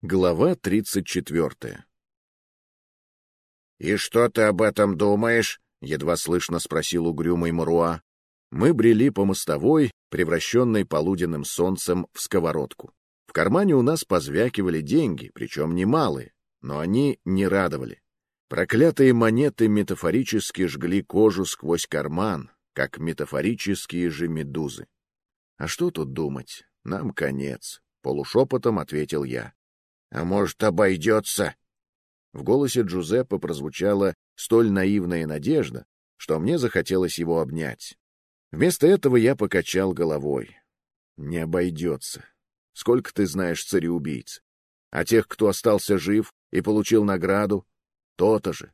Глава 34. «И что ты об этом думаешь?» — едва слышно спросил угрюмый Маруа. Мы брели по мостовой, превращенной полуденным солнцем в сковородку. В кармане у нас позвякивали деньги, причем немалые, но они не радовали. Проклятые монеты метафорически жгли кожу сквозь карман, как метафорические же медузы. «А что тут думать? Нам конец», — полушепотом ответил я. «А может, обойдется?» В голосе Джузеппе прозвучала столь наивная надежда, что мне захотелось его обнять. Вместо этого я покачал головой. Не обойдется. Сколько ты знаешь цареубийц? А тех, кто остался жив и получил награду, то-то же.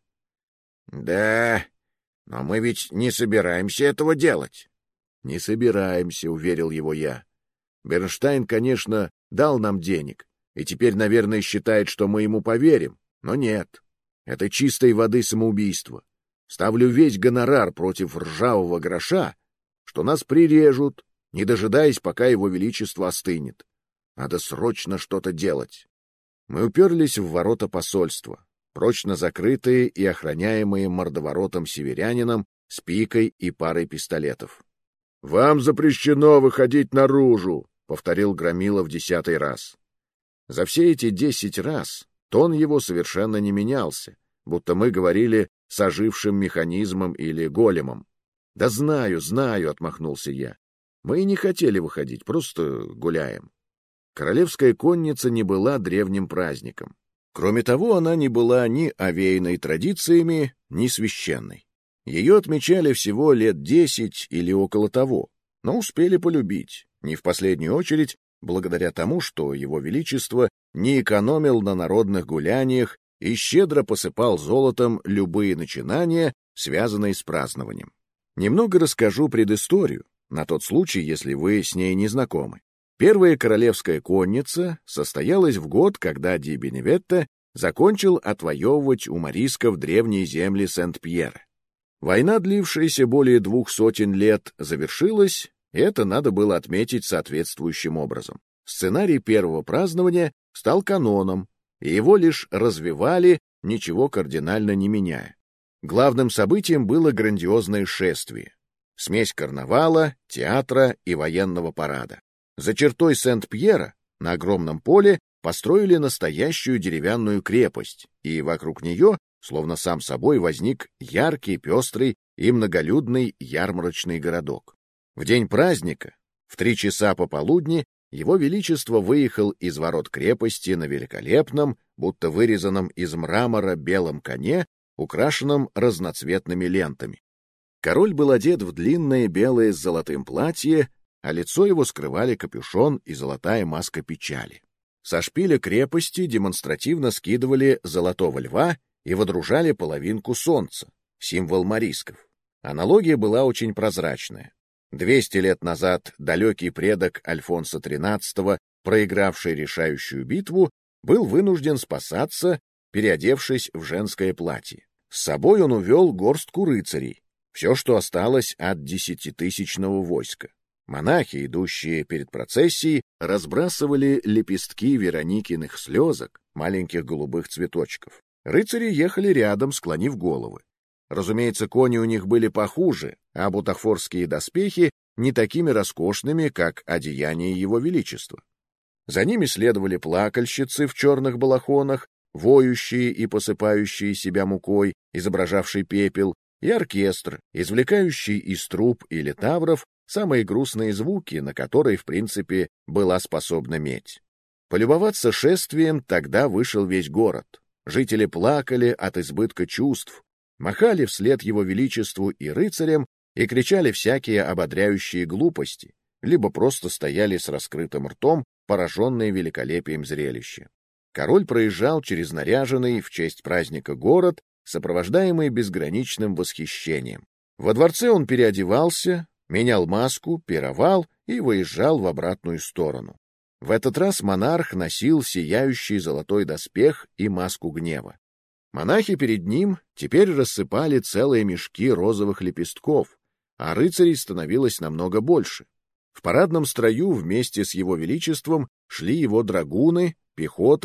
«Да, но мы ведь не собираемся этого делать». «Не собираемся», — уверил его я. «Бернштайн, конечно, дал нам денег, и теперь, наверное, считает, что мы ему поверим, но нет. Это чистой воды самоубийство. Ставлю весь гонорар против ржавого гроша, что нас прирежут, не дожидаясь, пока его величество остынет. Надо срочно что-то делать». Мы уперлись в ворота посольства, прочно закрытые и охраняемые мордоворотом-северянином с пикой и парой пистолетов. «Вам запрещено выходить наружу», — повторил Громила в 10-й раз. За все эти 10 раз тон его совершенно не менялся, будто мы говорили с ожившим механизмом или големом. «Да знаю, знаю», — отмахнулся я. «Мы и не хотели выходить, просто гуляем». Королевская конница не была древним праздником. Кроме того, она не была ни овеянной традициями, ни священной. Ее отмечали всего лет 10 или около того, но успели полюбить, не в последнюю очередь, благодаря тому, что его величество не экономил на народных гуляниях и щедро посыпал золотом любые начинания, связанные с празднованием. Немного расскажу предысторию, на тот случай, если вы с ней не знакомы. Первая королевская конница состоялась в год, когда Ди Беневетто закончил отвоевывать у морисков древние земли Сент-Пьера. Война, длившаяся более 200 лет, завершилась, и это надо было отметить соответствующим образом. Сценарий первого празднования стал каноном, и его лишь развивали, ничего кардинально не меняя. Главным событием было грандиозное шествие. Смесь карнавала, театра и военного парада. За чертой Сент-Пьера на огромном поле построили настоящую деревянную крепость, и вокруг нее, словно сам собой, возник яркий, пестрый и многолюдный ярмарочный городок. В день праздника, в 3 часа пополудни, его величество выехал из ворот крепости на великолепном, будто вырезанном из мрамора белом коне, украшенном разноцветными лентами. Король был одет в длинное белое с золотым платье, а лицо его скрывали капюшон и золотая маска печали. Со шпиля крепости демонстративно скидывали золотого льва и водружали половинку солнца, символ морисков. Аналогия была очень прозрачная. 200 лет назад далекий предок Альфонса XIII, проигравший решающую битву, был вынужден спасаться, переодевшись в женское платье. С собой он увел горстку рыцарей, все, что осталось от 10-тысячного войска. Монахи, идущие перед процессией, разбрасывали лепестки Вероникиных слезок, маленьких голубых цветочков. Рыцари ехали рядом, склонив головы. Разумеется, кони у них были похуже, а бутафорские доспехи не такими роскошными, как одеяние его величества. За ними следовали плакальщицы в черных балахонах, воющие и посыпающие себя мукой, изображавший пепел, и оркестр, извлекающий из труб или тавров самые грустные звуки, на которые, в принципе, была способна медь. Полюбоваться шествием тогда вышел весь город. Жители плакали от избытка чувств, махали вслед его величеству и рыцарям и кричали всякие ободряющие глупости, либо просто стояли с раскрытым ртом, пораженные великолепием зрелища. Король проезжал через наряженный в честь праздника город, сопровождаемый безграничным восхищением. Во дворце он переодевался, менял маску, пировал и выезжал в обратную сторону. В этот раз монарх носил сияющий золотой доспех и маску гнева. Монахи перед ним теперь рассыпали целые мешки розовых лепестков, а рыцарей становилось намного больше. В парадном строю вместе с его величеством шли его драгуны, пехота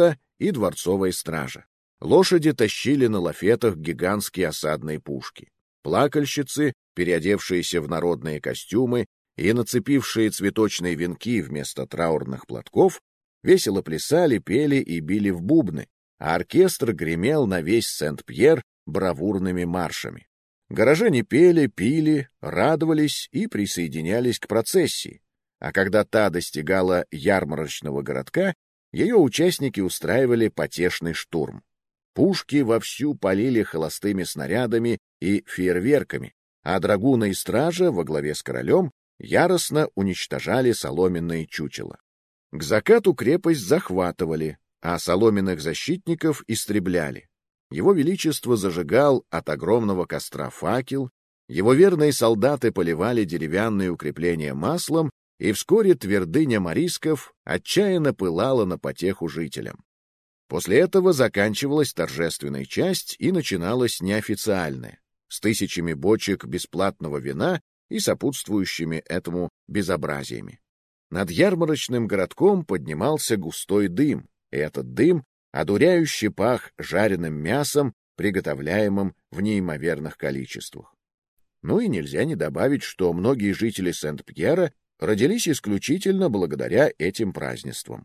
и дворцовая стража. Лошади тащили на лафетах гигантские осадные пушки. Плакальщицы, переодевшиеся в народные костюмы и нацепившие цветочные венки вместо траурных платков, весело плясали, пели и били в бубны, а оркестр гремел на весь Сент-Пьер бравурными маршами. Горожане пели, пили, радовались и присоединялись к процессии, а когда та достигала ярмарочного городка, ее участники устраивали потешный штурм. Пушки вовсю полили холостыми снарядами и фейерверками, а драгуны и стража во главе с королем яростно уничтожали соломенные чучела. К закату крепость захватывали, а соломенных защитников истребляли. Его Величество зажигал от огромного костра факел, его верные солдаты поливали деревянные укрепления маслом, и вскоре твердыня Морисков отчаянно пылала на потеху жителям. После этого заканчивалась торжественная часть и начиналась неофициальная, с тысячами бочек бесплатного вина и сопутствующими этому безобразиями. Над ярмарочным городком поднимался густой дым, и этот дым одуряюще пах жареным мясом, приготовляемым в неимоверных количествах. Ну и нельзя не добавить, что многие жители Сент-Пьера родились исключительно благодаря этим празднествам.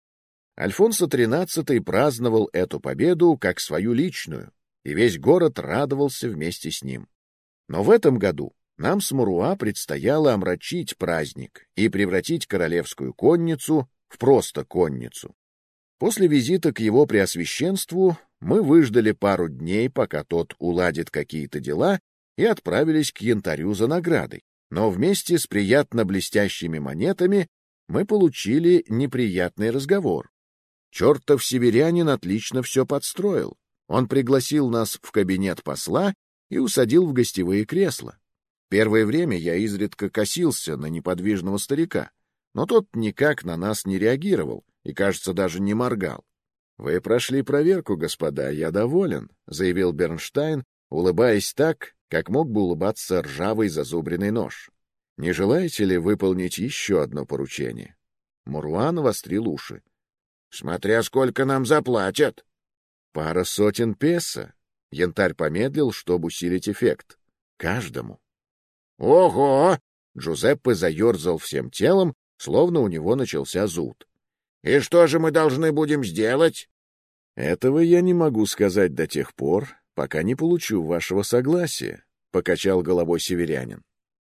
Альфонсо XIII праздновал эту победу как свою личную, и весь город радовался вместе с ним. Но в этом году нам с Муруа предстояло омрачить праздник и превратить королевскую конницу в просто конницу. После визита к его преосвященству мы выждали пару дней, пока тот уладит какие-то дела, и отправились к янтарю за наградой. Но вместе с приятно блестящими монетами мы получили неприятный разговор. Чертов северянин отлично все подстроил. Он пригласил нас в кабинет посла и усадил в гостевые кресла. Первое время я изредка косился на неподвижного старика, но тот никак на нас не реагировал и, кажется, даже не моргал. — Вы прошли проверку, господа, я доволен, — заявил Бернштайн, улыбаясь так, как мог бы улыбаться ржавый зазубренный нож. — Не желаете ли выполнить еще одно поручение? Муруа навострил уши. — Смотря сколько нам заплатят. — 200 песо. Янтарь помедлил, чтобы усилить эффект. — Каждому. — Ого! Джузеппе заерзал всем телом, словно у него начался зуд. — И что же мы должны будем сделать? — Этого я не могу сказать до тех пор, пока не получу вашего согласия, — покачал головой северянин.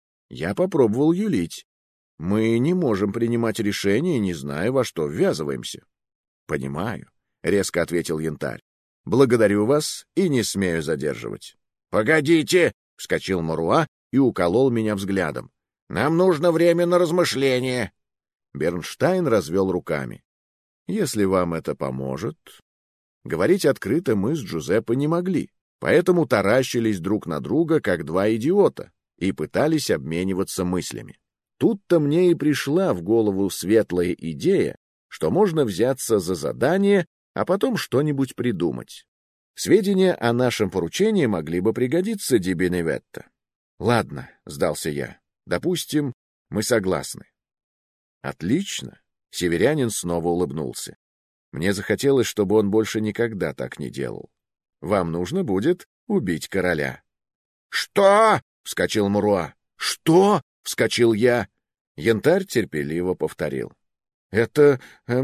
Я попробовал юлить. Мы не можем принимать решения, не зная, во что ввязываемся. — Понимаю, — резко ответил янтарь. — Благодарю вас и не смею задерживать. — Погодите! — вскочил Муруа и уколол меня взглядом. — Нам нужно время на размышление. Бернштайн развел руками. — Если вам это поможет... Говорить открыто мы с Джузеппе не могли, поэтому таращились друг на друга, как два идиота, и пытались обмениваться мыслями. Тут-то мне и пришла в голову светлая идея, что можно взяться за задание, а потом что-нибудь придумать. Сведения о нашем поручении могли бы пригодиться Ди Беневетто. — Ладно, — сдался я. — Допустим, мы согласны. — Отлично. Северянин снова улыбнулся. Мне захотелось, чтобы он больше никогда так не делал. Вам нужно будет убить короля. — Что? — вскочил Муруа. — Что? — вскочил я. Янтарь терпеливо повторил. — Это...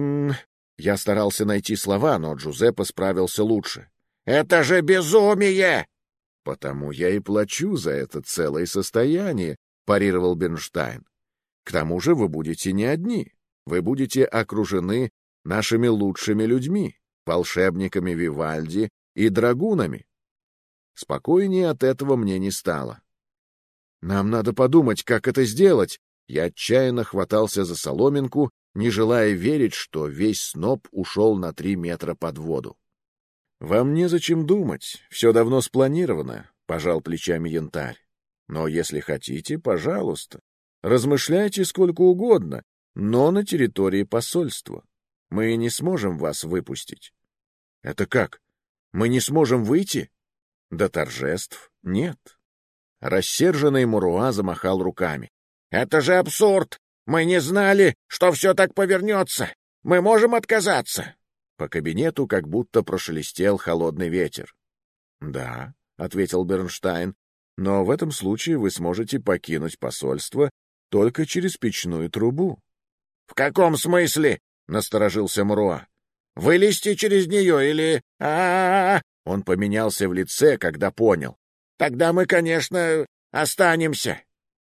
Я старался найти слова, но Джузеппе справился лучше. — Это же безумие! — Потому я и плачу за это целое состояние, — парировал Бернштайн. — К тому же вы будете не одни. Вы будете окружены нашими лучшими людьми, волшебниками Вивальди и драгунами. Спокойнее от этого мне не стало. Нам надо подумать, как это сделать. Я отчаянно хватался за соломинку, не желая верить, что весь сноп ушел на 3 метра под воду. — Вам незачем думать, все давно спланировано, — пожал плечами янтарь. — Но если хотите, пожалуйста, размышляйте сколько угодно, но на территории посольства. Мы не сможем вас выпустить. — Это как? Мы не сможем выйти? — До торжеств нет. Рассерженный Муруа замахал руками. — Это же абсурд! Мы не знали, что все так повернется. Мы можем отказаться. По кабинету как будто прошелестел холодный ветер. — Да, — ответил Бернштайн, — но в этом случае вы сможете покинуть посольство только через печную трубу. — В каком смысле? — насторожился Муруа. — Вылезти через нее или... Он поменялся в лице, когда понял. — Тогда мы, конечно, останемся.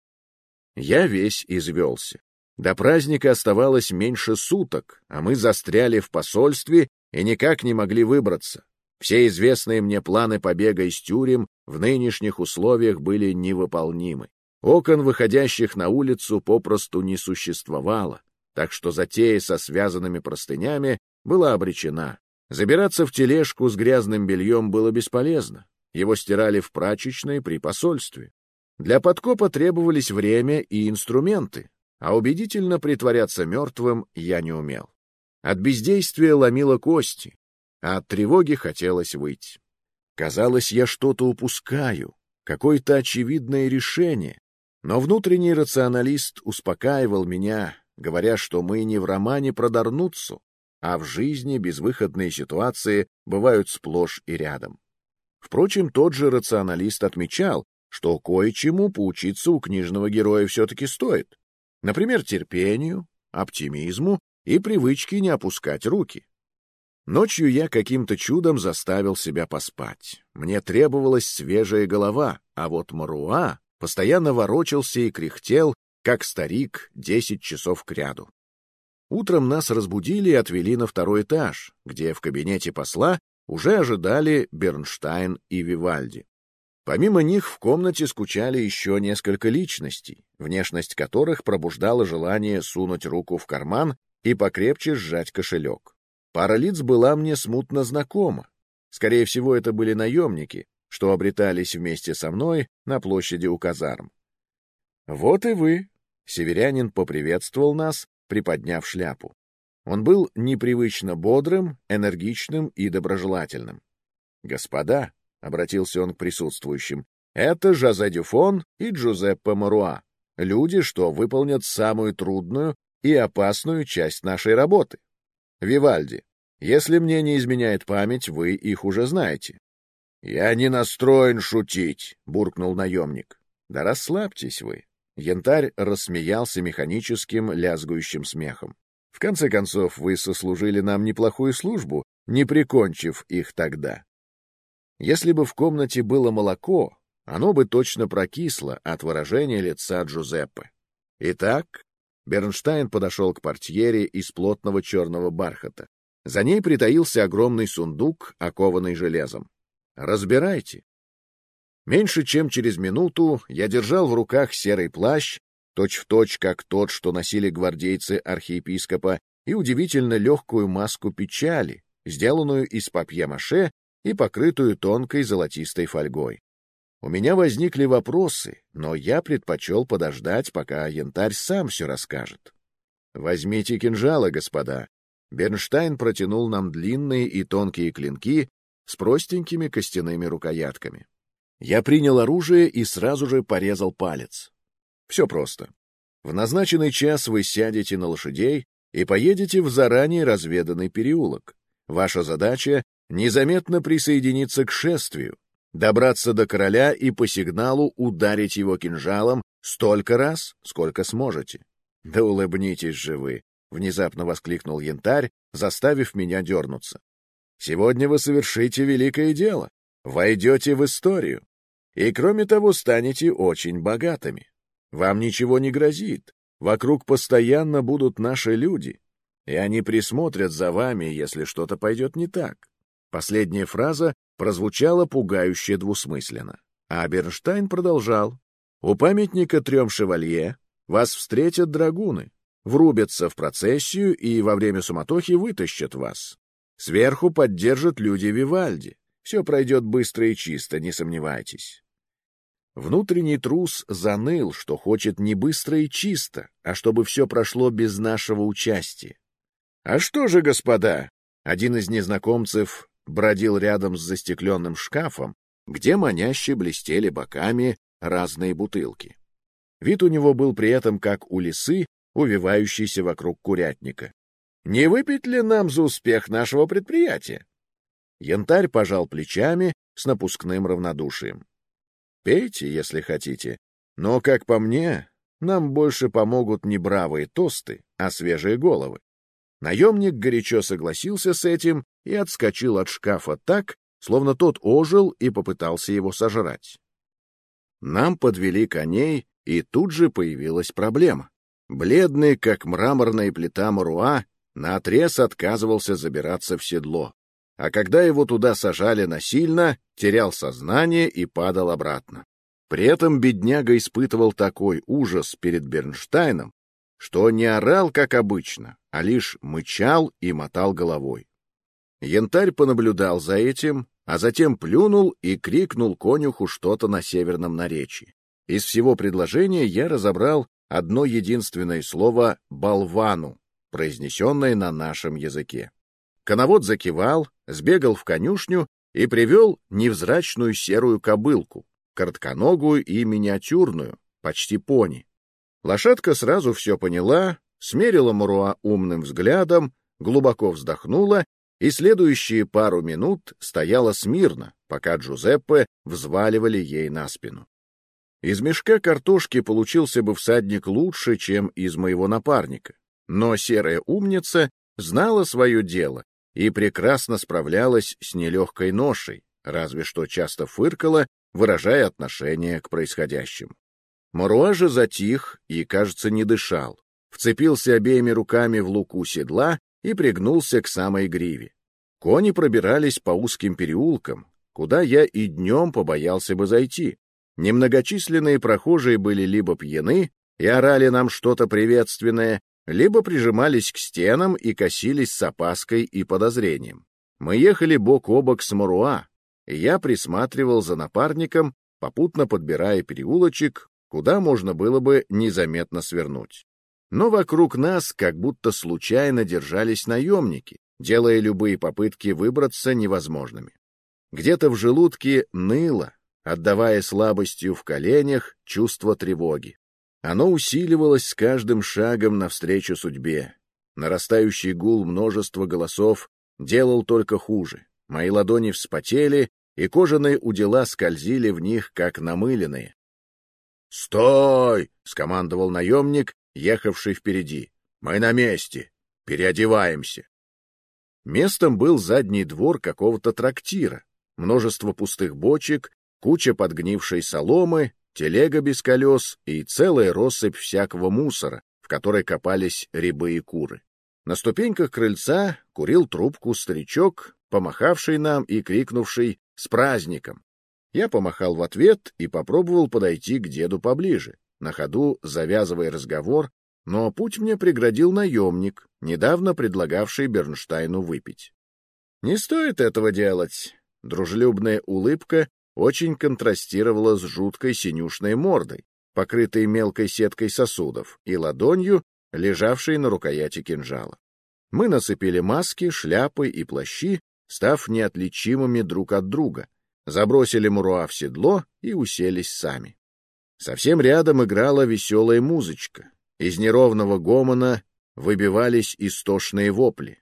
Я весь извелся. До праздника оставалось меньше суток, а мы застряли в посольстве и никак не могли выбраться. Все известные мне планы побега из тюрем в нынешних условиях были невыполнимы. Окон, выходящих на улицу, попросту не существовало, так что затея со связанными простынями была обречена. Забираться в тележку с грязным бельем было бесполезно. Его стирали в прачечной при посольстве. Для подкопа требовались время и инструменты, а убедительно притворяться мертвым я не умел. От бездействия ломило кости, а от тревоги хотелось выйти. Казалось, я что-то упускаю, какое-то очевидное решение, но внутренний рационалист успокаивал меня, говоря, что мы не в романе про Дарнуццу, а в жизни безвыходные ситуации бывают сплошь и рядом. Впрочем, тот же рационалист отмечал, что кое-чему поучиться у книжного героя все-таки стоит. Например, терпению, оптимизму и привычке не опускать руки. Ночью я каким-то чудом заставил себя поспать. Мне требовалась свежая голова, а вот Муруа постоянно ворочался и кряхтел, как старик 10 часов кряду. Утром нас разбудили и отвели на второй этаж, где в кабинете посла уже ожидали Бернштайн и Вивальди. Помимо них в комнате скучали еще несколько личностей, внешность которых пробуждала желание сунуть руку в карман и покрепче сжать кошелек. Пара лиц была мне смутно знакома. Скорее всего, это были наемники, что обретались вместе со мной на площади у казарм. «Вот и вы!» — северянин поприветствовал нас, приподняв шляпу. Он был непривычно бодрым, энергичным и доброжелательным. «Господа!» — обратился он к присутствующим, — это Жозе Дюфон и Джузеппе Муруа, люди, что выполнят самую трудную и опасную часть нашей работы. Вивальди, если мне не изменяет память, вы их уже знаете. — Я не настроен шутить, — буркнул наемник. — Да расслабьтесь вы. Янтарь рассмеялся механическим, лязгающим смехом. В конце концов, вы сослужили нам неплохую службу, не прикончив их тогда. Если бы в комнате было молоко, оно бы точно прокисло от выражения лица Джузеппе. Итак, Бернштайн подошел к портьере из плотного черного бархата. За ней притаился огромный сундук, окованный железом. «Разбирайте». Меньше чем через минуту я держал в руках серый плащ, точь-в-точь, как тот, что носили гвардейцы архиепископа, и удивительно легкую маску печали, сделанную из папье-маше и покрытую тонкой золотистой фольгой. У меня возникли вопросы, но я предпочел подождать, пока Янтарь сам все расскажет. «Возьмите кинжалы, господа». Бернштайн протянул нам длинные и тонкие клинки с простенькими костяными рукоятками. Я принял оружие и сразу же порезал палец. Все просто. В назначенный час вы сядете на лошадей и поедете в заранее разведанный переулок. Ваша задача — незаметно присоединиться к шествию, добраться до короля и по сигналу ударить его кинжалом столько раз, сколько сможете. — Да улыбнитесь же вы! — внезапно воскликнул Янтарь, заставив меня дернуться. — Сегодня вы совершите великое дело, войдете в историю, и, кроме того, станете очень богатыми. Вам ничего не грозит, вокруг постоянно будут наши люди, и они присмотрят за вами, если что-то пойдет не так. Последняя фраза прозвучала пугающе двусмысленно. А Бернштайн продолжал. «У памятника 3 шевалье вас встретят драгуны, врубятся в процессию и во время суматохи вытащат вас. Сверху поддержат люди Вивальди. Все пройдет быстро и чисто, не сомневайтесь». Внутренний трус заныл, что хочет не быстро и чисто, а чтобы все прошло без нашего участия. «А что же, господа?» Один из незнакомцев бродил рядом с застекленным шкафом, где маняще блестели боками разные бутылки. Вид у него был при этом как у лисы, увивающейся вокруг курятника. Не выпить ли нам за успех нашего предприятия? Янтарь пожал плечами с напускным равнодушием. Пейте, если хотите, но, как по мне, нам больше помогут не бравые тосты, а свежие головы. Наемник горячо согласился с этим и отскочил от шкафа так, словно тот ожил и попытался его сожрать. Нам подвели коней, и тут же появилась проблема. Бледный, как мраморная плита Маруа, наотрез отказывался забираться в седло, а когда его туда сажали насильно, терял сознание и падал обратно. При этом бедняга испытывал такой ужас перед Бернштейном, что не орал, как обычно, а лишь мычал и мотал головой. Янтарь понаблюдал за этим, а затем плюнул и крикнул конюху что-то на северном наречии. Из всего предложения я разобрал одно единственное слово «болвану», произнесенное на нашем языке. Коновод закивал, сбегал в конюшню и привел невзрачную серую кобылку, коротконогую и миниатюрную, почти пони. Лошадка сразу все поняла, смерила Маруа умным взглядом, глубоко вздохнула и следующие пару минут стояла смирно, пока Джузеппе взваливали ей на спину. Из мешка картошки получился бы всадник лучше, чем из моего напарника, но серая умница знала свое дело и прекрасно справлялась с нелегкой ношей, разве что часто фыркала, выражая отношение к происходящему. Маруа же затих и, кажется, не дышал, вцепился обеими руками в луку седла и пригнулся к самой гриве. Кони пробирались по узким переулкам, куда я и днем побоялся бы зайти. Немногочисленные прохожие были либо пьяны и орали нам что-то приветственное, либо прижимались к стенам и косились с опаской и подозрением. Мы ехали бок о бок с Маруа, и я присматривал за напарником, попутно подбирая переулочек, куда можно было бы незаметно свернуть. Но вокруг нас как будто случайно держались наемники, делая любые попытки выбраться невозможными. Где-то в желудке ныло, отдавая слабостью в коленях чувство тревоги. Оно усиливалось с каждым шагом навстречу судьбе. Нарастающий гул множества голосов делал только хуже. Мои ладони вспотели, и кожаные удила скользили в них, как намыленные. «Стой!» — скомандовал наемник, ехавший впереди. «Мы на месте. Переодеваемся». Местом был задний двор какого-то трактира. Множество пустых бочек, куча подгнившей соломы, телега без колес и целая россыпь всякого мусора, в которой копались рябы и куры. На ступеньках крыльца курил трубку старичок, помахавший нам и крикнувший «С праздником!». Я помахал в ответ и попробовал подойти к деду поближе, на ходу завязывая разговор, но путь мне преградил наемник, недавно предлагавший Бернштейну выпить. «Не стоит этого делать!» Дружелюбная улыбка очень контрастировала с жуткой синюшной мордой, покрытой мелкой сеткой сосудов, и ладонью, лежавшей на рукояти кинжала. Мы нацепили маски, шляпы и плащи, став неотличимыми друг от друга, забросили Маруа в седло и уселись сами. Совсем рядом играла веселая музычка. Из неровного гомона выбивались истошные вопли.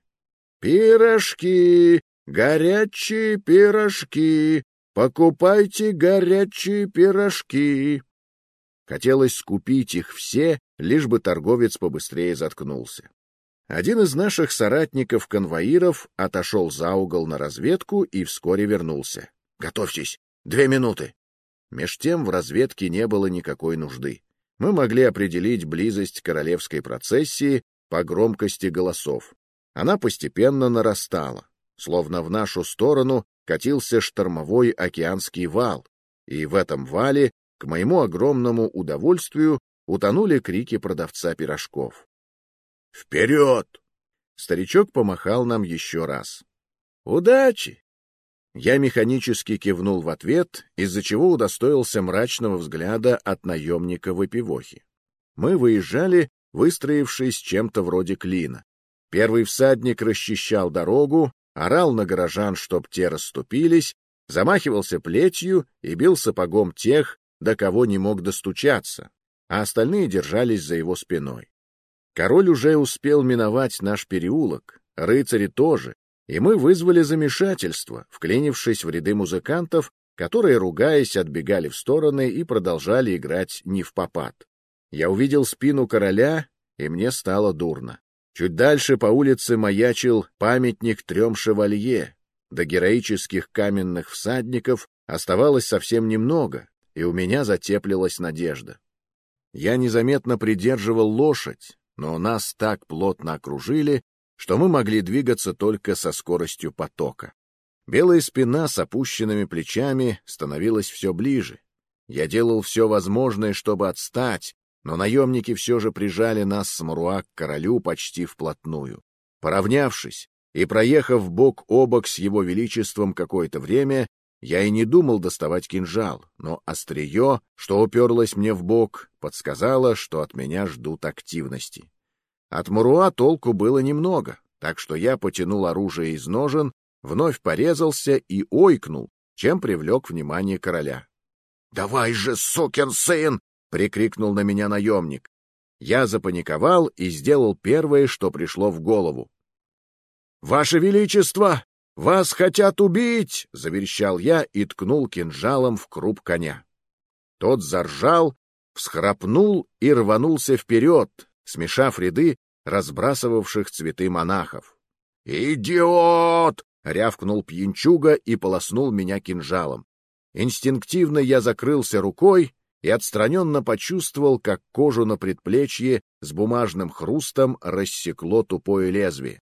«Пирожки! Горячие пирожки! Покупайте горячие пирожки!» Хотелось скупить их все, лишь бы торговец побыстрее заткнулся. Один из наших соратников-конвоиров отошел за угол на разведку и вскоре вернулся. «Готовьтесь! 2 минуты!» Меж тем в разведке не было никакой нужды. Мы могли определить близость королевской процессии по громкости голосов. Она постепенно нарастала, словно в нашу сторону катился штормовой океанский вал, и в этом вале, к моему огромному удовольствию, утонули крики продавца пирожков. «Вперед!» Старичок помахал нам еще раз. «Удачи!» Я механически кивнул в ответ, из-за чего удостоился мрачного взгляда от наемника-выпивохи. Мы выезжали, выстроившись чем-то вроде клина. Первый всадник расчищал дорогу, орал на горожан, чтоб те расступились, замахивался плетью и бил сапогом тех, до кого не мог достучаться, а остальные держались за его спиной. Король уже успел миновать наш переулок, рыцари тоже, и мы вызвали замешательство, вклинившись в ряды музыкантов, которые, ругаясь, отбегали в стороны и продолжали играть невпопад. Я увидел спину короля, и мне стало дурно. Чуть дальше по улице маячил памятник 3 шевалье. До героических каменных всадников оставалось совсем немного, и у меня затеплилась надежда. Я незаметно придерживал лошадь, но нас так плотно окружили, что мы могли двигаться только со скоростью потока. Белая спина с опущенными плечами становилась все ближе. Я делал все возможное, чтобы отстать, но наемники все же прижали нас с Маруа к королю почти вплотную. Поравнявшись и проехав бок о бок с его величеством какое-то время, я и не думал доставать кинжал, но острие, что уперлось мне в бок, подсказало, что от меня ждут активности. От Маруа толку было немного, так что я потянул оружие из ножен, вновь порезался и ойкнул, чем привлек внимание короля. — Давай же, сукин сын! — прикрикнул на меня наемник. Я запаниковал и сделал первое, что пришло в голову. — Ваше Величество! Вас хотят убить! — заверещал я и ткнул кинжалом в круп коня. Тот заржал, всхрапнул и рванулся вперед, смешав ряды разбрасывавших цветы монахов. «Идиот!» — рявкнул пьянчуга и полоснул меня кинжалом. Инстинктивно я закрылся рукой и отстраненно почувствовал, как кожу на предплечье с бумажным хрустом рассекло тупое лезвие.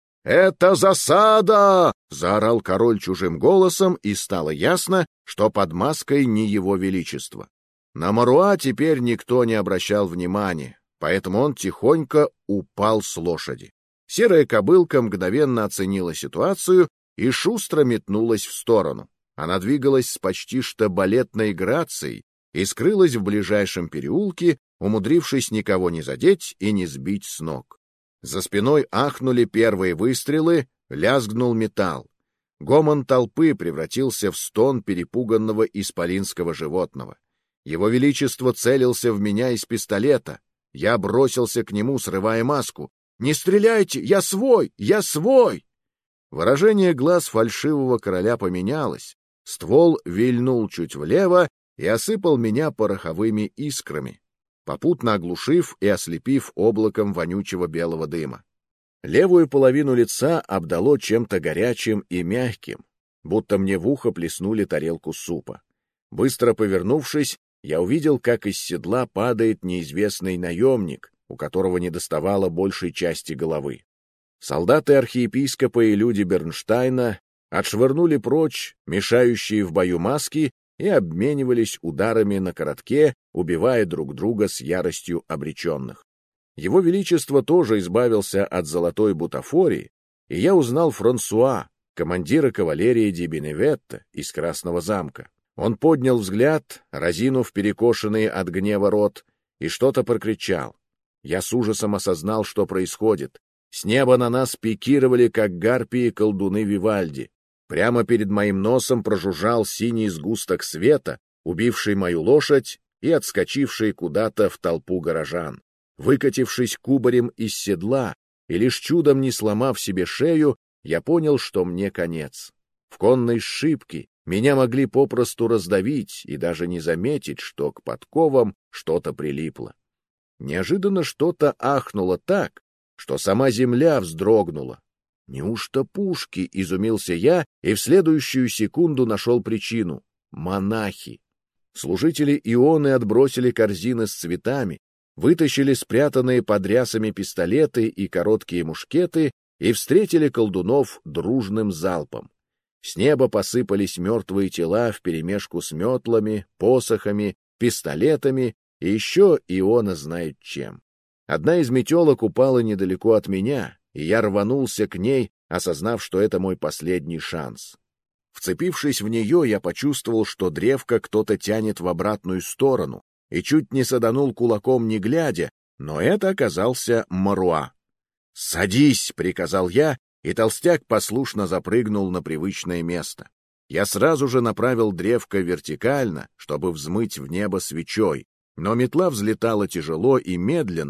«Это засада!» — заорал король чужим голосом, и стало ясно, что под маской не его величество. На Маруа теперь никто не обращал внимания, поэтому он тихонько упал с лошади. Серая кобылка мгновенно оценила ситуацию и шустро метнулась в сторону. Она двигалась с почти что балетной грацией и скрылась в ближайшем переулке, умудрившись никого не задеть и не сбить с ног. За спиной ахнули первые выстрелы, лязгнул металл. Гомон толпы превратился в стон перепуганного исполинского животного. Его Величество целился в меня из пистолета. Я бросился к нему, срывая маску. «Не стреляйте! Я свой! Я свой!» Выражение глаз фальшивого короля поменялось. Ствол вильнул чуть влево и осыпал меня пороховыми искрами, попутно оглушив и ослепив облаком вонючего белого дыма. Левую половину лица обдало чем-то горячим и мягким, будто мне в ухо плеснули тарелку супа. Быстро повернувшись, я увидел, как из седла падает неизвестный наемник, у которого недоставало большей части головы. Солдаты архиепископа и люди Бернштейна отшвырнули прочь мешающие в бою маски и обменивались ударами на коротке, убивая друг друга с яростью обреченных. Его Величество тоже избавился от золотой бутафории, и я узнал Франсуа, командира кавалерии ди Беневетто из Красного замка. Он поднял взгляд, разинув перекошенный от гнева рот, и что-то прокричал. Я с ужасом осознал, что происходит. С неба на нас пикировали, как гарпии, колдуны Вивальди. Прямо перед моим носом прожужжал синий сгусток света, убивший мою лошадь и отскочивший куда-то в толпу горожан. Выкатившись кубарем из седла и лишь чудом не сломав себе шею, я понял, что мне конец. В конной сшибке меня могли попросту раздавить и даже не заметить, что к подковам что-то прилипло. Неожиданно что-то ахнуло так, что сама земля вздрогнула. «Неужто пушки?» — изумился я, и в следующую секунду нашел причину — монахи. Служители Ионы отбросили корзины с цветами, вытащили спрятанные под рясами пистолеты и короткие мушкеты и встретили колдунов дружным залпом. С неба посыпались мертвые тела вперемешку с метлами, посохами, пистолетами и еще Иона знает чем. Одна из метелок упала недалеко от меня, и я рванулся к ней, осознав, что это мой последний шанс. Вцепившись в нее, я почувствовал, что древко кто-то тянет в обратную сторону, и чуть не саданул кулаком не глядя, но это оказался Маруа. «Садись!» — приказал я, и толстяк послушно запрыгнул на привычное место. Я сразу же направил древко вертикально, чтобы взмыть в небо свечой, но метла взлетала тяжело и медленно,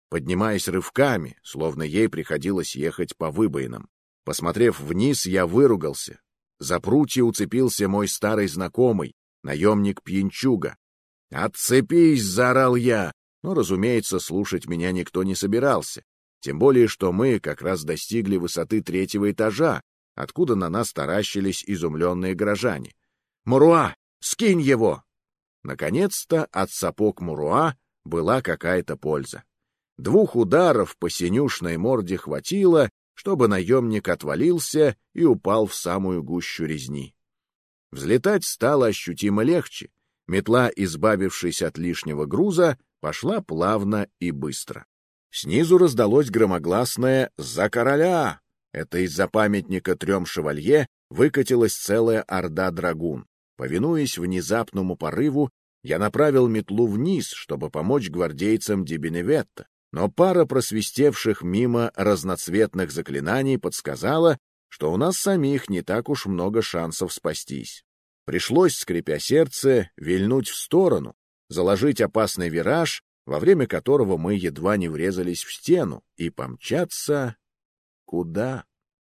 поднимаясь рывками, словно ей приходилось ехать по выбоинам. Посмотрев вниз, я выругался. За прутья уцепился мой старый знакомый, наемник-пьянчуга. «Отцепись!» — заорал я, но, разумеется, слушать меня никто не собирался. Тем более, что мы как раз достигли высоты 3-го этажа, откуда на нас таращились изумленные горожане. «Муруа, скинь его!» Наконец-то от сапог Муруа была какая-то польза. 2 ударов по синюшной морде хватило, чтобы наемник отвалился и упал в самую гущу резни. Взлетать стало ощутимо легче. Метла, избавившись от лишнего груза, пошла плавно и быстро. Снизу раздалось громогласное «За короля!». Это из-за памятника 3 шевалье выкатилась целая орда драгун. Повинуясь внезапному порыву, я направил метлу вниз, чтобы помочь гвардейцам Ди Беневетто, но пара просвистевших мимо разноцветных заклинаний подсказала, что у нас самих не так уж много шансов спастись. Пришлось, скрипя сердце, вильнуть в сторону, заложить опасный вираж, во время которого мы едва не врезались в стену, и помчаться... Куда?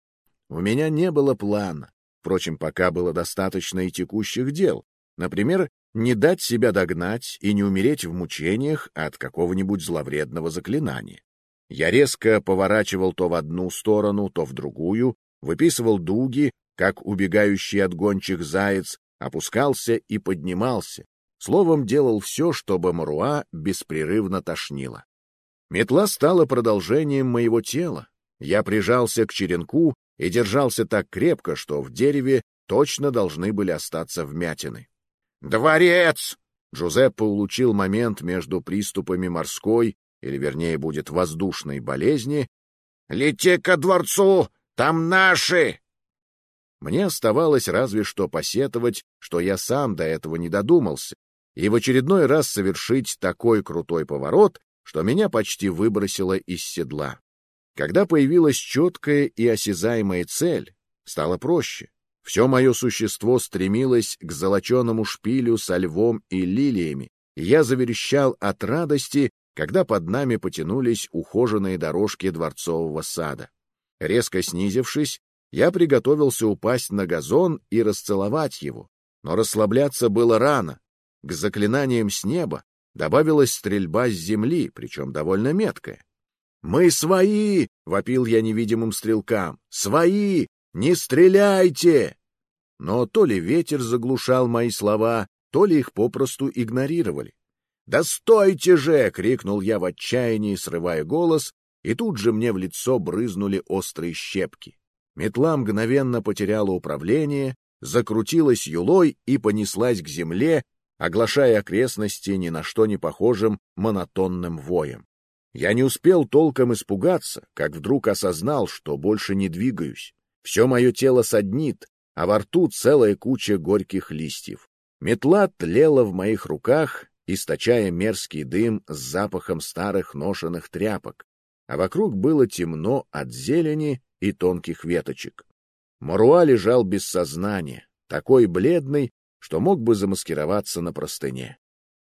У меня не было плана. Впрочем, пока было достаточно и текущих дел. Например, не дать себя догнать и не умереть в мучениях от какого-нибудь зловредного заклинания. Я резко поворачивал то в одну сторону, то в другую, выписывал дуги, как убегающий от гончих заяц, опускался и поднимался. Словом, делал все, чтобы Муруа беспрерывно тошнило. Метла стала продолжением моего тела. Я прижался к черенку и держался так крепко, что в дереве точно должны были остаться вмятины. «Дворец!» Джузеппе улучил момент между приступами морской, или вернее будет воздушной болезни. «Лети ко дворцу! Там наши!» Мне оставалось разве что посетовать, что я сам до этого не додумался, и в очередной раз совершить такой крутой поворот, что меня почти выбросило из седла. Когда появилась четкая и осязаемая цель, стало проще. Все мое существо стремилось к золоченому шпилю со львом и лилиями, и я заверещал от радости, когда под нами потянулись ухоженные дорожки дворцового сада. Резко снизившись, я приготовился упасть на газон и расцеловать его, но расслабляться было рано. К заклинаниям с неба добавилась стрельба с земли, причем довольно меткая. «Мы свои!» — вопил я невидимым стрелкам. «Свои! Не стреляйте!» Но то ли ветер заглушал мои слова, то ли их попросту игнорировали. «Да стойте же!» — крикнул я в отчаянии, срывая голос, и тут же мне в лицо брызнули острые щепки. Метла мгновенно потеряла управление, закрутилась юлой и понеслась к земле, оглашая окрестности ни на что не похожим монотонным воем. Я не успел толком испугаться, как вдруг осознал, что больше не двигаюсь. Все мое тело саднит, а во рту целая куча горьких листьев. Метла тлела в моих руках, источая мерзкий дым с запахом старых ношеных тряпок, а вокруг было темно от зелени и тонких веточек. Муруа лежал без сознания, такой бледный, что мог бы замаскироваться на простыне.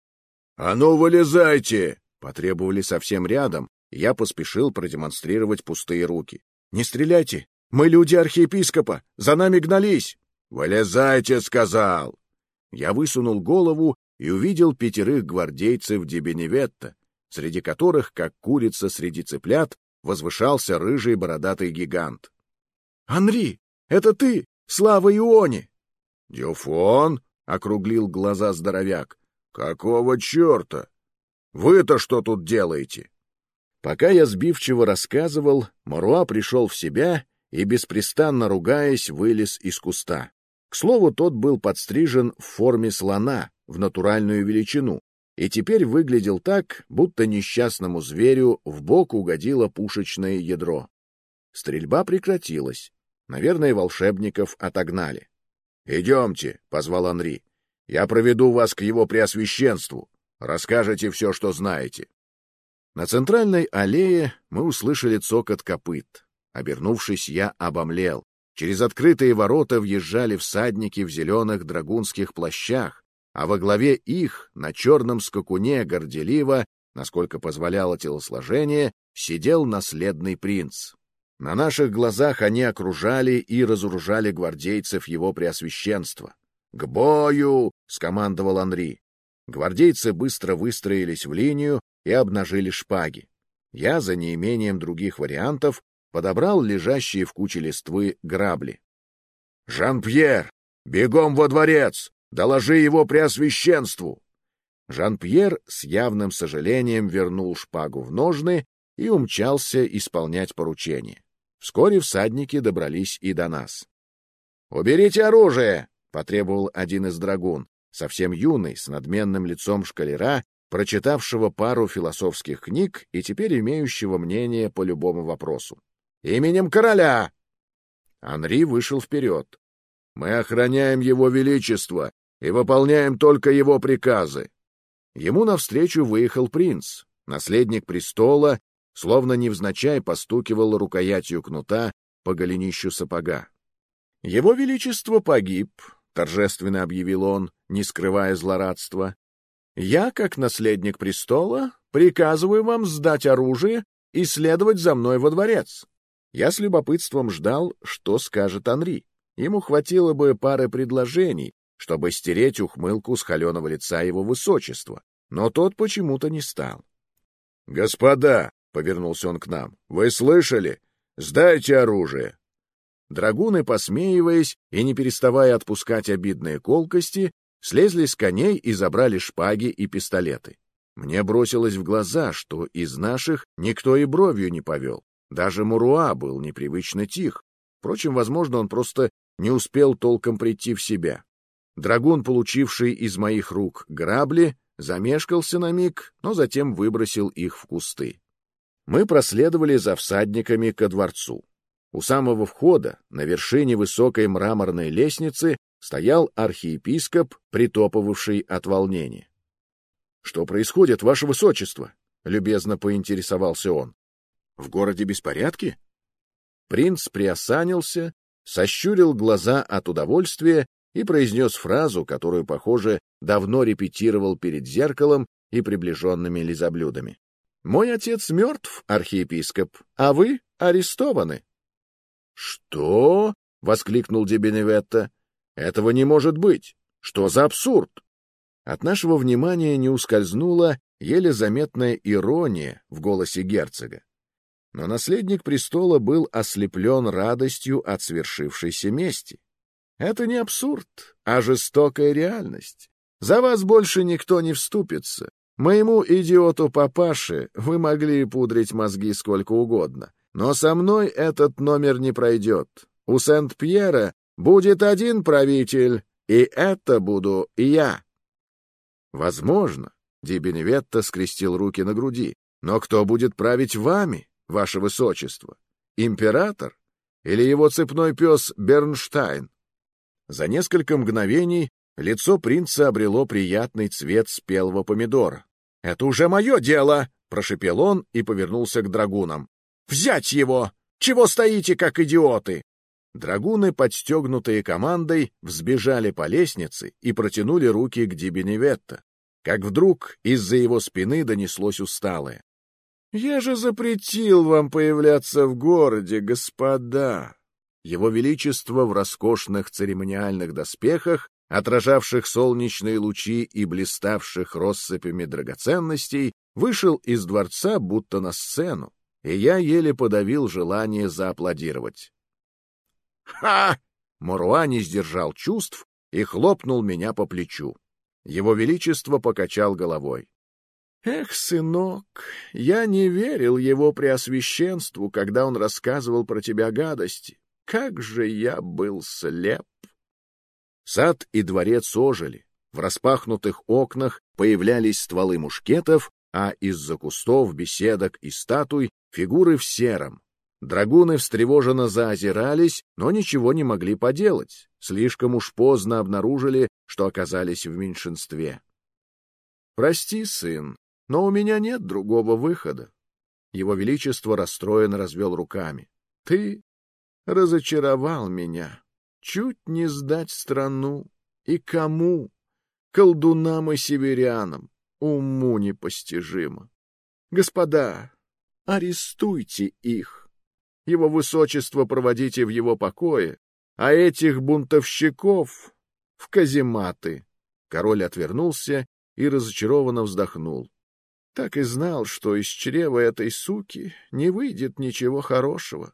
— А ну, вылезайте! — потребовали совсем рядом, и я поспешил продемонстрировать пустые руки. — Не стреляйте! Мы люди архиепископа! За нами гнались! — Вылезайте! — сказал. Я высунул голову и увидел 5 гвардейцев Ди Беневетто, среди которых, как курица среди цыплят, возвышался рыжий бородатый гигант. — Анри, это ты! Слава Ионе! — Дюфон! — округлил глаза здоровяк. — Какого черта? Вы-то что тут делаете? Пока я сбивчиво рассказывал, Муруа пришел в себя и, беспрестанно ругаясь, вылез из куста. К слову, тот был подстрижен в форме слона, в натуральную величину, и теперь выглядел так, будто несчастному зверю в бок угодило пушечное ядро. Стрельба прекратилась. Наверное, волшебников отогнали. — Идемте, — позвал Анри. — Я проведу вас к его преосвященству. Расскажете все, что знаете. На центральной аллее мы услышали цокот копыт. Обернувшись, я обомлел. Через открытые ворота въезжали всадники в зеленых драгунских плащах, а во главе их, на черном скакуне, горделиво насколько позволяло телосложение, сидел наследный принц. На наших глазах они окружали и разоружали гвардейцев его преосвященства. «К бою!» — скомандовал Анри. Гвардейцы быстро выстроились в линию и обнажили шпаги. Я, за неимением других вариантов, подобрал лежащие в куче листвы грабли. «Жан-Пьер, бегом во дворец! Доложи его преосвященству!» Жан-Пьер с явным сожалением вернул шпагу в ножны и умчался исполнять поручение. Вскоре всадники добрались и до нас. «Уберите оружие!» — потребовал один из драгун, совсем юный, с надменным лицом школера, прочитавшего пару философских книг и теперь имеющего мнение по любому вопросу. «Именем короля!» Анри вышел вперед. «Мы охраняем его величество и выполняем только его приказы». Ему навстречу выехал принц, наследник престола, словно невзначай постукивал рукоятью кнута по голенищу сапога. «Его величество погиб», — торжественно объявил он, не скрывая злорадства. «Я, как наследник престола, приказываю вам сдать оружие и следовать за мной во дворец». Я с любопытством ждал, что скажет Анри. Ему хватило бы пары предложений, чтобы стереть ухмылку с холеного лица его высочества, но тот почему-то не стал. «Господа», — повернулся он к нам, — «вы слышали? Сдайте оружие». Драгуны, посмеиваясь и не переставая отпускать обидные колкости, слезли с коней и забрали шпаги и пистолеты. Мне бросилось в глаза, что из наших никто и бровью не повел. Даже Муруа был непривычно тих. Впрочем, возможно, он просто не успел толком прийти в себя. Драгун, получивший из моих рук грабли, замешкался на миг, но затем выбросил их в кусты. Мы проследовали за всадниками ко дворцу. У самого входа, на вершине высокой мраморной лестницы, стоял архиепископ, притопывавший от волнения. — Что происходит, ваше высочество? — любезно поинтересовался он. — В городе беспорядки? Принц приосанился, сощурил глаза от удовольствия и произнес фразу, которую, похоже, давно репетировал перед зеркалом и приближенными лизоблюдами. «Мой отец мертв, архиепископ, а вы арестованы». «Что?» — воскликнул Ди Беневетто. «Этого не может быть! Что за абсурд?» От нашего внимания не ускользнула еле заметная ирония в голосе герцога. Но наследник престола был ослеплен радостью от свершившейся мести. «Это не абсурд, а жестокая реальность. За вас больше никто не вступится. Моему идиоту-папаше вы могли пудрить мозги сколько угодно, но со мной этот номер не пройдет. У Сент-Пьера будет один правитель, и это буду я». «Возможно», — Ди Беневетто скрестил руки на груди, «но кто будет править вами, ваше высочество? Император или его цепной пес Бернштайн?» За несколько мгновений лицо принца обрело приятный цвет спелого помидора. «Это уже мое дело!» — прошепел он и повернулся к драгунам. «Взять его! Чего стоите, как идиоты?» Драгуны, подстегнутые командой, взбежали по лестнице и протянули руки к Ди Беневетто, как вдруг из-за его спины донеслось усталое: «Я же запретил вам появляться в городе, господа!» Его Величество в роскошных церемониальных доспехах, отражавших солнечные лучи и блиставших россыпями драгоценностей, вышел из дворца будто на сцену, и я еле подавил желание зааплодировать. «Ха!» — Муруа не сдержал чувств и хлопнул меня по плечу. Его Величество покачал головой. «Эх, сынок, я не верил его преосвященству, когда он рассказывал про тебя гадости. Как же я был слеп!» Сад и дворец ожили. В распахнутых окнах появлялись стволы мушкетов, а из-за кустов, беседок и статуй фигуры в сером. Драгуны встревоженно заозирались, но ничего не могли поделать. Слишком уж поздно обнаружили, что оказались в меньшинстве. «Прости, сын, но у меня нет другого выхода». Его Величество расстроенно развел руками. «Ты разочаровал меня. Чуть не сдать страну. И кому? Колдунам и северянам. Уму непостижимо. Господа, арестуйте их. Его высочество проводите в его покое, а этих бунтовщиков в казематы. Король отвернулся и разочарованно вздохнул. Так и знал, что из чрева этой суки не выйдет ничего хорошего.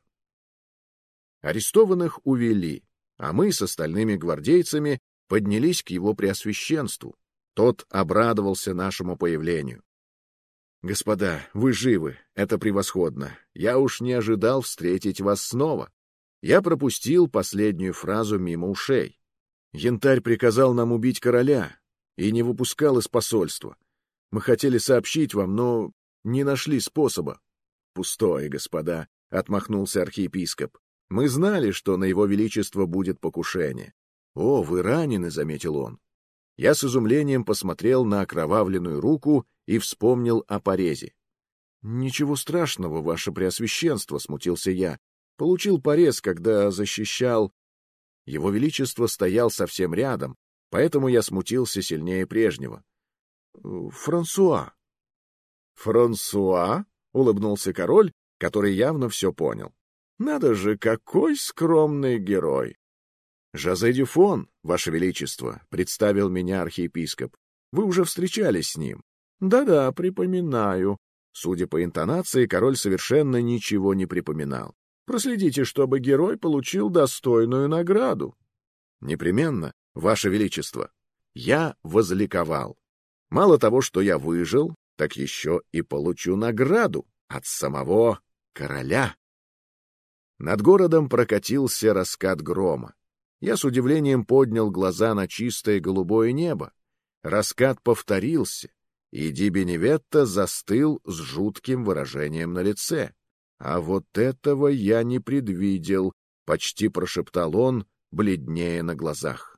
Арестованных увели, а мы с остальными гвардейцами поднялись к его преосвященству. Тот обрадовался нашему появлению. «Господа, вы живы, это превосходно. Я уж не ожидал встретить вас снова». Я пропустил последнюю фразу мимо ушей. Янтарь приказал нам убить короля и не выпускал из посольства. Мы хотели сообщить вам, но не нашли способа. — Пустое, господа, — отмахнулся архиепископ. — Мы знали, что на его величество будет покушение. — О, вы ранены, — заметил он. Я с изумлением посмотрел на окровавленную руку и вспомнил о порезе. — Ничего страшного, ваше преосвященство, — смутился я. Получил порез, когда защищал... Его величество стоял совсем рядом, поэтому я смутился сильнее прежнего. — Франсуа. — Франсуа? — улыбнулся король, который явно все понял. — Надо же, какой скромный герой! — Жозе Дюфон, ваше величество, — представил меня архиепископ. — Вы уже встречались с ним. Да — Да-да, припоминаю. Судя по интонации, король совершенно ничего не припоминал. Проследите, чтобы герой получил достойную награду. — Непременно, ваше величество. Я возликовал. Мало того, что я выжил, так еще и получу награду от самого короля. Над городом прокатился раскат грома. Я с удивлением поднял глаза на чистое голубое небо. Раскат повторился, и Ди Беневетто застыл с жутким выражением на лице. «А вот этого я не предвидел», — почти прошептал он, бледнее на глазах.